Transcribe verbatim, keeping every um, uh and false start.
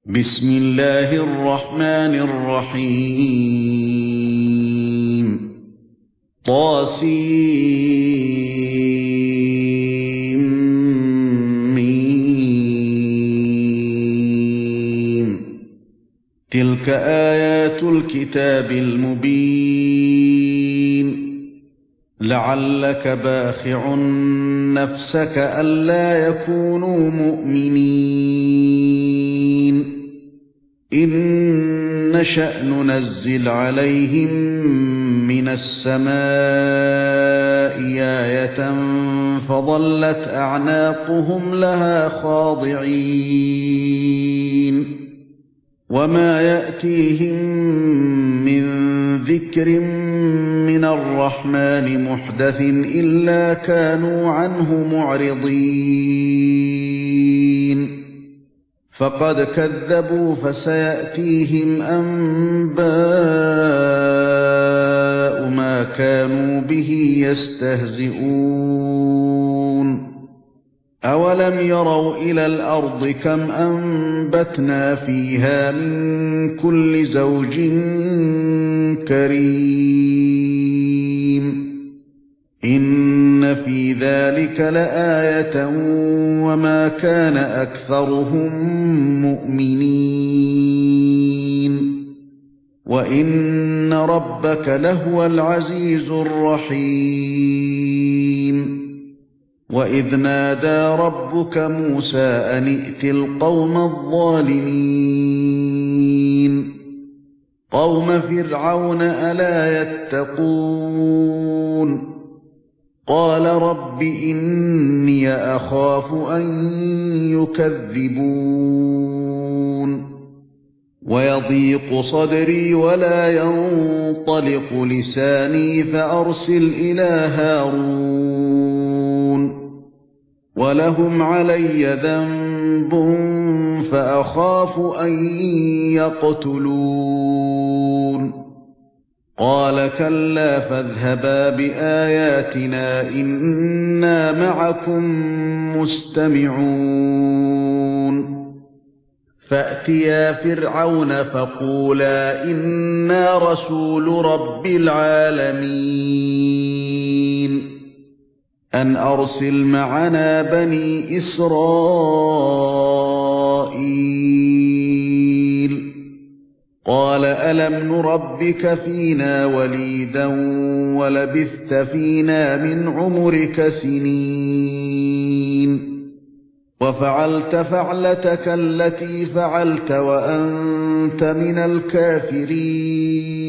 بسم الله الرحمن الرحيم طاسيم ميم تلك آيات الكتاب المبين لعلك باخع نفسك ألا يكونوا مؤمنين إن نشأ ننزل عليهم من السماء آية فظلت أعناقهم لها خاضعين وما يأتيهم من ذكر من الرحمن محدث إلا كانوا عنه معرضين فقد كذبوا فسيأتيهم أنباء ما كانوا به يستهزئون أولم يروا إلى الأرض كم أنبتنا فيها من كل زوج كريم إن في ذلك لآية وما كان أكثرهم مؤمنين وإن ربك لهو العزيز الرحيم وإذ نادى ربك موسى أن ائت القوم الظالمين قوم فرعون ألا يتقون قال رب إني أخاف أن يكذبون ويضيق صدري ولا ينطلق لساني فأرسل إلى هارون ولهم علي ذنب فأخاف أن يقتلون قال كلا فاذهبا بآياتنا إنا معكم مستمعون فأتيا فرعون فقولا إنا رسول رب العالمين أن أرسل معنا بني إسرائيل قال ألم نربك فينا وليدا ولبثت فينا من عمرك سنين وفعلت فعلتك التي فعلت وأنت من الكافرين